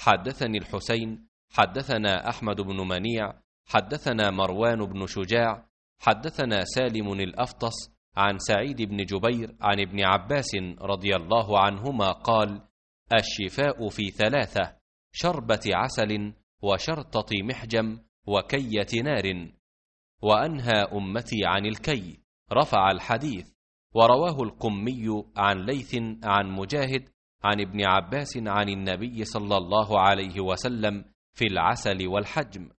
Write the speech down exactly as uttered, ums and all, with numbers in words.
حدثني الحسين حدثنا أحمد بن منيع حدثنا مروان بن شجاع حدثنا سالم الأفطس عن سعيد بن جبير عن ابن عباس رضي الله عنهما قال: الشفاء في ثلاثة: شربة عسل، وشرطة محجم، وكية نار. وأنهى أمتي عن الكي. رفع الحديث. ورواه القمي عن ليث عن مجاهد عن ابن عباس عن النبي صلى الله عليه وسلم في العسل والحجم.